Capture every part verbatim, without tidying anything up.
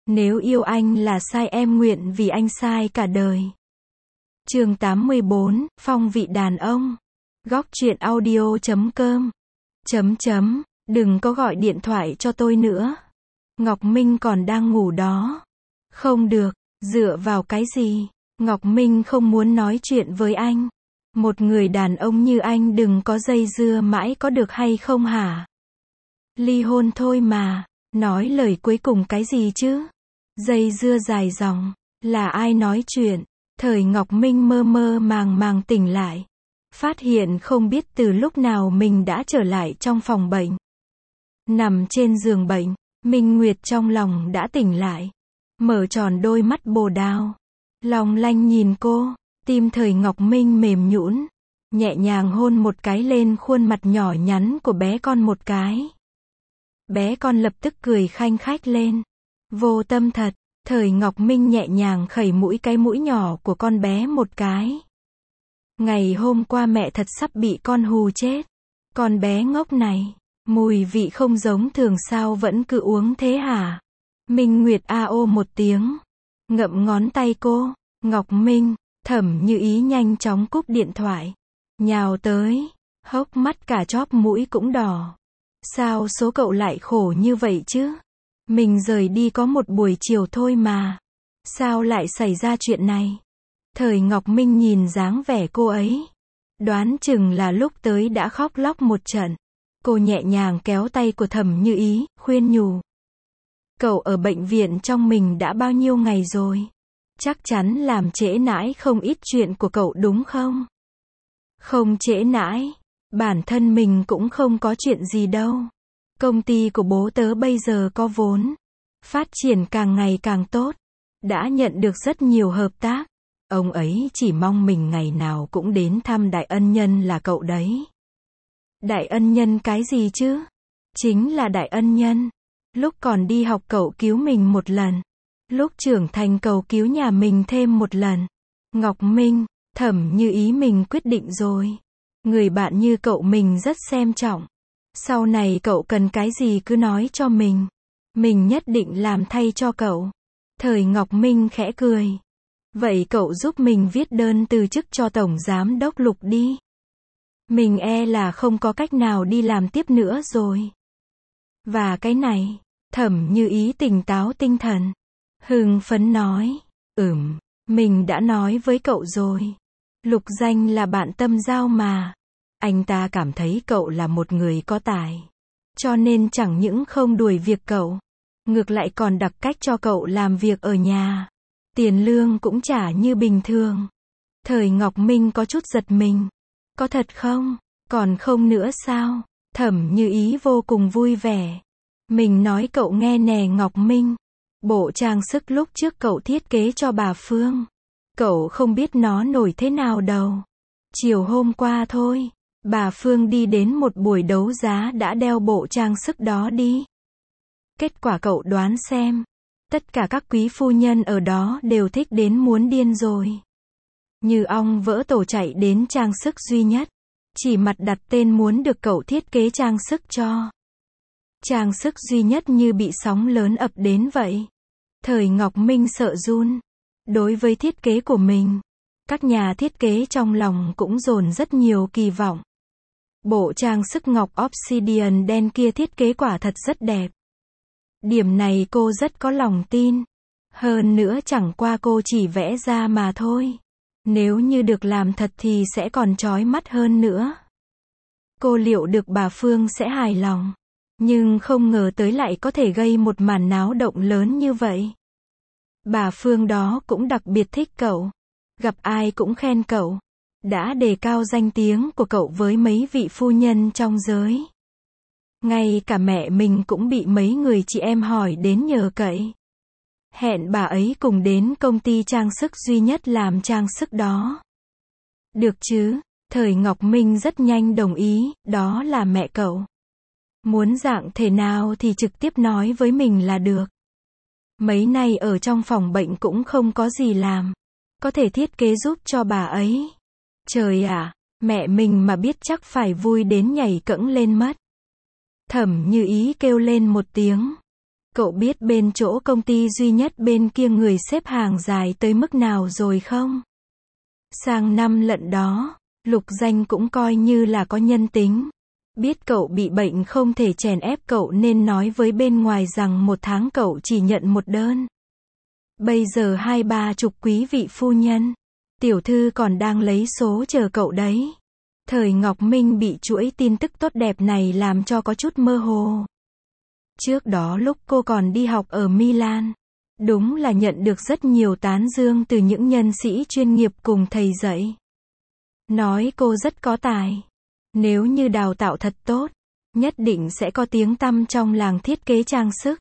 Nếu yêu anh là sai em nguyện vì anh sai cả đời. Chương tám mươi bốn, Phong vị đàn ông. Góc truyện audio chấm com. Chấm chấm, đừng có gọi điện thoại cho tôi nữa. Ngọc Minh còn đang ngủ đó. Không được, dựa vào cái gì? Ngọc Minh không muốn nói chuyện với anh. Một người đàn ông như anh đừng có dây dưa mãi có được hay không hả? Ly hôn thôi mà, nói lời cuối cùng cái gì chứ? Dây dưa dài dòng, là ai nói chuyện? Thời Ngọc Minh mơ mơ màng màng tỉnh lại. Phát hiện không biết từ lúc nào mình đã trở lại trong phòng bệnh. Nằm trên giường bệnh, Minh Nguyệt trong lòng đã tỉnh lại. Mở tròn đôi mắt bồ đào. Long lanh nhìn cô, tim thời Ngọc Minh mềm nhũn, nhẹ nhàng hôn một cái lên khuôn mặt nhỏ nhắn của bé con một cái. Bé con lập tức cười khanh khách lên. Vô tâm thật, thời Ngọc Minh nhẹ nhàng khẩy mũi cái mũi nhỏ của con bé một cái. Ngày hôm qua mẹ thật sắp bị con hù chết. Con bé ngốc này, mùi vị không giống thường sao vẫn cứ uống thế hả? Minh Nguyệt a ô một tiếng, ngậm ngón tay cô. Ngọc Minh, Thẩm Như Ý nhanh chóng cúp điện thoại, nhào tới, hốc mắt cả chóp mũi cũng đỏ. Sao số cậu lại khổ như vậy chứ? Mình rời đi có một buổi chiều thôi mà. Sao lại xảy ra chuyện này? Thời Ngọc Minh nhìn dáng vẻ cô ấy, đoán chừng là lúc tới đã khóc lóc một trận. Cô nhẹ nhàng kéo tay của Thẩm Như Ý, khuyên nhủ. Cậu ở bệnh viện trong mình đã bao nhiêu ngày rồi? Chắc chắn làm trễ nãi không ít chuyện của cậu đúng không? Không trễ nãi, bản thân mình cũng không có chuyện gì đâu. Công ty của bố tớ bây giờ có vốn, phát triển càng ngày càng tốt, đã nhận được rất nhiều hợp tác. Ông ấy chỉ mong mình ngày nào cũng đến thăm đại ân nhân là cậu đấy. Đại ân nhân cái gì chứ? Chính là đại ân nhân. Lúc còn đi học cậu cứu mình một lần. Lúc trưởng thành cậu cứu nhà mình thêm một lần. Ngọc Minh, Thẩm Như Ý mình quyết định rồi. Người bạn như cậu mình rất xem trọng. Sau này cậu cần cái gì cứ nói cho mình. Mình nhất định làm thay cho cậu. Thời Ngọc Minh khẽ cười. Vậy cậu giúp mình viết đơn từ chức cho Tổng Giám Đốc Lục đi. Mình e là không có cách nào đi làm tiếp nữa rồi. Và cái này, Thẩm Như Ý tỉnh táo tinh thần. Hưng phấn nói, ừm, mình đã nói với cậu rồi. Lục Danh là bạn tâm giao mà. Anh ta cảm thấy cậu là một người có tài. Cho nên chẳng những không đuổi việc cậu, ngược lại còn đặc cách cho cậu làm việc ở nhà. Tiền lương cũng trả như bình thường. Thời Ngọc Minh có chút giật mình. Có thật không? Còn không nữa sao? Thẩm Như Ý vô cùng vui vẻ. Mình nói cậu nghe nè Ngọc Minh. Bộ trang sức lúc trước cậu thiết kế cho bà Phương. Cậu không biết nó nổi thế nào đâu. Chiều hôm qua thôi, bà Phương đi đến một buổi đấu giá đã đeo bộ trang sức đó đi. Kết quả cậu đoán xem. Tất cả các quý phu nhân ở đó đều thích đến muốn điên rồi. Như ong vỡ tổ chạy đến trang sức duy nhất. Chỉ mặt đặt tên muốn được cậu thiết kế trang sức cho. Trang sức duy nhất như bị sóng lớn ập đến vậy. Thời Ngọc Minh sợ run. Đối với thiết kế của mình, các nhà thiết kế trong lòng cũng dồn rất nhiều kỳ vọng. Bộ trang sức ngọc obsidian đen kia thiết kế quả thật rất đẹp. Điểm này cô rất có lòng tin. Hơn nữa chẳng qua cô chỉ vẽ ra mà thôi. Nếu như được làm thật thì sẽ còn chói mắt hơn nữa. Cô liệu được bà Phương sẽ hài lòng. Nhưng không ngờ tới lại có thể gây một màn náo động lớn như vậy. Bà Phương đó cũng đặc biệt thích cậu. Gặp ai cũng khen cậu. Đã đề cao danh tiếng của cậu với mấy vị phu nhân trong giới. Ngay cả mẹ mình cũng bị mấy người chị em hỏi đến nhờ cậy. Hẹn bà ấy cùng đến công ty trang sức duy nhất làm trang sức đó. Được chứ, thời Ngọc Minh rất nhanh đồng ý, đó là mẹ cậu. Muốn dạng thể nào thì trực tiếp nói với mình là được. Mấy nay ở trong phòng bệnh cũng không có gì làm. Có thể thiết kế giúp cho bà ấy. Trời ạ, mẹ mình mà biết chắc phải vui đến nhảy cẫng lên mất. Thẩm Như Ý kêu lên một tiếng. Cậu biết bên chỗ công ty duy nhất bên kia người xếp hàng dài tới mức nào rồi không? Sang năm lận đó, Lục Danh cũng coi như là có nhân tính. Biết cậu bị bệnh không thể chèn ép cậu nên nói với bên ngoài rằng một tháng cậu chỉ nhận một đơn. Bây giờ hai ba chục quý vị phu nhân, tiểu thư còn đang lấy số chờ cậu đấy. Thời Ngọc Minh bị chuỗi tin tức tốt đẹp này làm cho có chút mơ hồ. Trước đó lúc cô còn đi học ở Milan, đúng là nhận được rất nhiều tán dương từ những nhân sĩ chuyên nghiệp cùng thầy dạy. Nói cô rất có tài. Nếu như đào tạo thật tốt, nhất định sẽ có tiếng tăm trong làng thiết kế trang sức.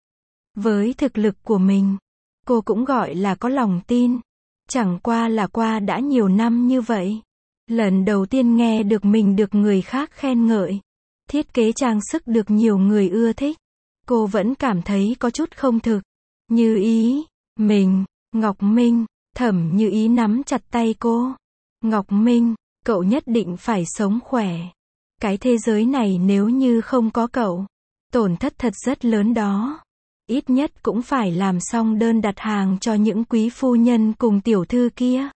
Với thực lực của mình, cô cũng gọi là có lòng tin. Chẳng qua là qua đã nhiều năm như vậy. Lần đầu tiên nghe được mình được người khác khen ngợi. Thiết kế trang sức được nhiều người ưa thích. Cô vẫn cảm thấy có chút không thực. Như Ý, mình, Ngọc Minh, Thẩm Như Ý nắm chặt tay cô. Ngọc Minh, cậu nhất định phải sống khỏe. Cái thế giới này nếu như không có cậu, tổn thất thật rất lớn đó. Ít nhất cũng phải làm xong đơn đặt hàng cho những quý phu nhân cùng tiểu thư kia.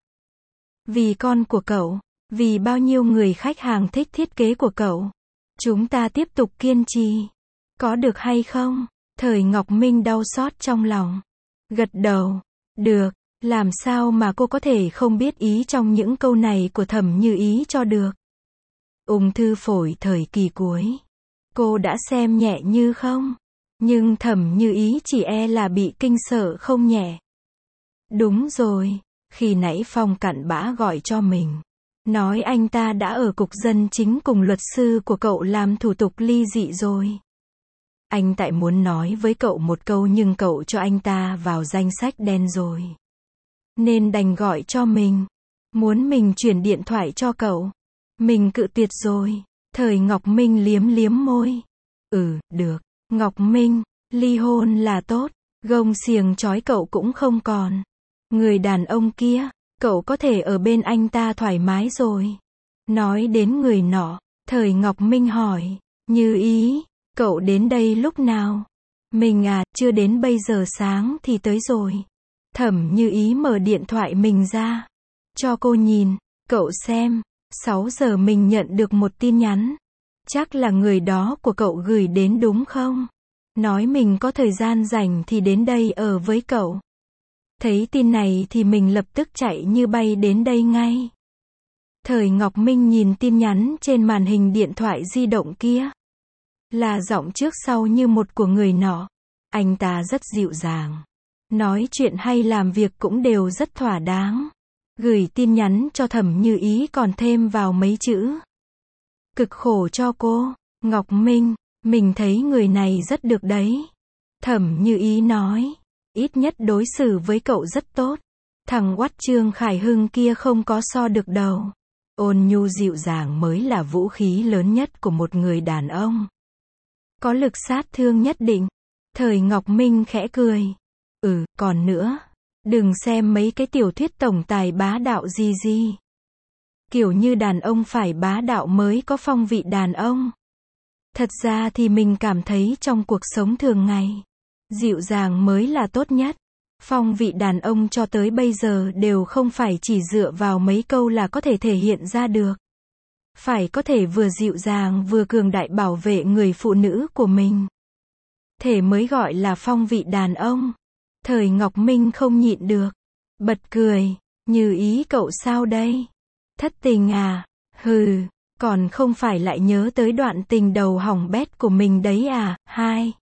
Vì con của cậu, vì bao nhiêu người khách hàng thích thiết kế của cậu. Chúng ta tiếp tục kiên trì. Có được hay không? Thời Ngọc Minh đau xót trong lòng. Gật đầu. Được. Làm sao mà cô có thể không biết ý trong những câu này của Thẩm Như Ý cho được. Ung thư phổi thời kỳ cuối. Cô đã xem nhẹ như không? Nhưng Thẩm Như Ý chỉ e là bị kinh sợ không nhẹ. Đúng rồi. Khi nãy Phong Cặn Bã gọi cho mình. Nói anh ta đã ở cục dân chính cùng luật sư của cậu làm thủ tục ly dị rồi. Anh tại muốn nói với cậu một câu nhưng cậu cho anh ta vào danh sách đen rồi. Nên đành gọi cho mình. Muốn mình chuyển điện thoại cho cậu. Mình cự tuyệt rồi. Thời Ngọc Minh liếm liếm môi. Ừ, được. Ngọc Minh, ly hôn là tốt. Gông xiềng trói cậu cũng không còn. Người đàn ông kia, cậu có thể ở bên anh ta thoải mái rồi. Nói đến người nọ, Thời Ngọc Minh hỏi. Như Ý, cậu đến đây lúc nào? Mình à, chưa đến bây giờ sáng thì tới rồi. Thẩm Như Ý mở điện thoại mình ra. Cho cô nhìn, cậu xem. sáu giờ mình nhận được một tin nhắn. Chắc là người đó của cậu gửi đến đúng không? Nói mình có thời gian rảnh thì đến đây ở với cậu. Thấy tin này thì mình lập tức chạy như bay đến đây ngay. Thời Ngọc Minh nhìn tin nhắn trên màn hình điện thoại di động kia. Là giọng trước sau như một của người nọ. Anh ta rất dịu dàng. Nói chuyện hay làm việc cũng đều rất thỏa đáng. Gửi tin nhắn cho Thẩm Như Ý còn thêm vào mấy chữ. Cực khổ cho cô, Ngọc Minh, mình thấy người này rất được đấy. Thẩm Như Ý nói, ít nhất đối xử với cậu rất tốt. Thằng oắt Trương Khải Hưng kia không có so được đâu. Ôn nhu dịu dàng mới là vũ khí lớn nhất của một người đàn ông. Có lực sát thương nhất định. Thời Ngọc Minh khẽ cười. Ừ, còn nữa. Đừng xem mấy cái tiểu thuyết tổng tài bá đạo gì gì. Kiểu như đàn ông phải bá đạo mới có phong vị đàn ông. Thật ra thì mình cảm thấy trong cuộc sống thường ngày, dịu dàng mới là tốt nhất. Phong vị đàn ông cho tới bây giờ đều không phải chỉ dựa vào mấy câu là có thể thể hiện ra được. Phải có thể vừa dịu dàng vừa cường đại bảo vệ người phụ nữ của mình. Thể mới gọi là phong vị đàn ông. Thời Ngọc Minh không nhịn được. Bật cười. Như Ý cậu sao đây? Thất tình à? Hừ, còn không phải lại nhớ tới đoạn tình đầu hỏng bét của mình đấy à? Hai.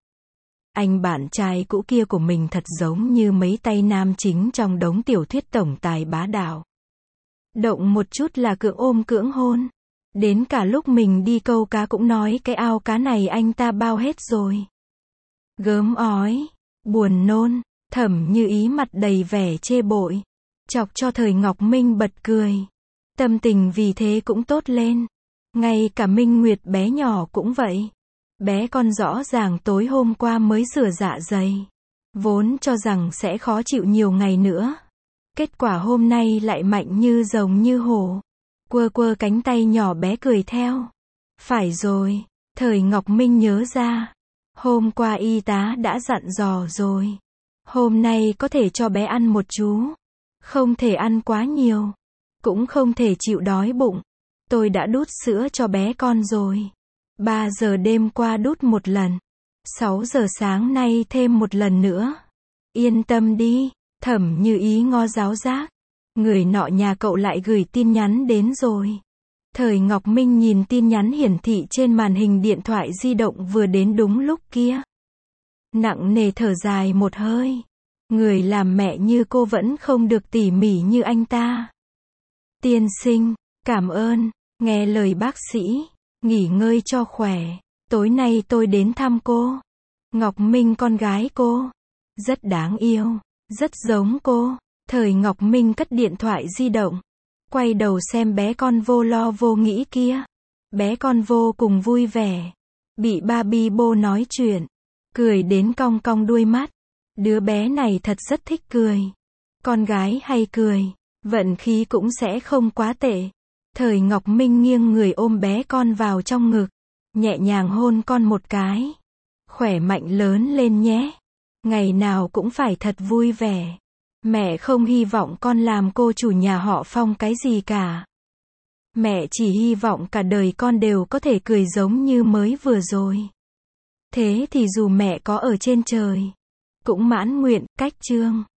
Anh bạn trai cũ kia của mình thật giống như mấy tay nam chính trong đống tiểu thuyết tổng tài bá đạo. Động một chút là cưỡng ôm cưỡng hôn. Đến cả lúc mình đi câu cá cũng nói cái ao cá này anh ta bao hết rồi. Gớm ói, buồn nôn, Thẩm Như Ý mặt đầy vẻ chê bội. Chọc cho Thời Ngọc Minh bật cười. Tâm tình vì thế cũng tốt lên. Ngay cả Minh Nguyệt bé nhỏ cũng vậy. Bé con rõ ràng tối hôm qua mới rửa dạ dày. Vốn cho rằng sẽ khó chịu nhiều ngày nữa. Kết quả hôm nay lại mạnh như rồng như hổ. Quơ quơ cánh tay nhỏ bé cười theo. Phải rồi, Thời Ngọc Minh nhớ ra. Hôm qua y tá đã dặn dò rồi. Hôm nay có thể cho bé ăn một chú. Không thể ăn quá nhiều. Cũng không thể chịu đói bụng. Tôi đã đút sữa cho bé con rồi. ba giờ đêm qua đút một lần. sáu giờ sáng nay thêm một lần nữa. Yên tâm đi, Thẩm Như Ý ngó giáo giác. Người nọ nhà cậu lại gửi tin nhắn đến rồi. Thời Ngọc Minh nhìn tin nhắn hiển thị trên màn hình điện thoại di động vừa đến đúng lúc kia. Nặng nề thở dài một hơi. Người làm mẹ như cô vẫn không được tỉ mỉ như anh ta. Tiên sinh, cảm ơn, nghe lời bác sĩ, nghỉ ngơi cho khỏe. Tối nay tôi đến thăm cô. Ngọc Minh con gái cô. Rất đáng yêu, rất giống cô. Thời Ngọc Minh cất điện thoại di động. Quay đầu xem bé con vô lo vô nghĩ kia. Bé con vô cùng vui vẻ. Bị Barbie bô nói chuyện. Cười đến cong cong đuôi mắt. Đứa bé này thật rất thích cười. Con gái hay cười. Vận khí cũng sẽ không quá tệ. Thời Ngọc Minh nghiêng người ôm bé con vào trong ngực. Nhẹ nhàng hôn con một cái. Khỏe mạnh lớn lên nhé. Ngày nào cũng phải thật vui vẻ. Mẹ không hy vọng con làm cô chủ nhà họ Phong cái gì cả. Mẹ chỉ hy vọng cả đời con đều có thể cười giống như mới vừa rồi. Thế thì dù mẹ có ở trên trời, cũng mãn nguyện. Cách chương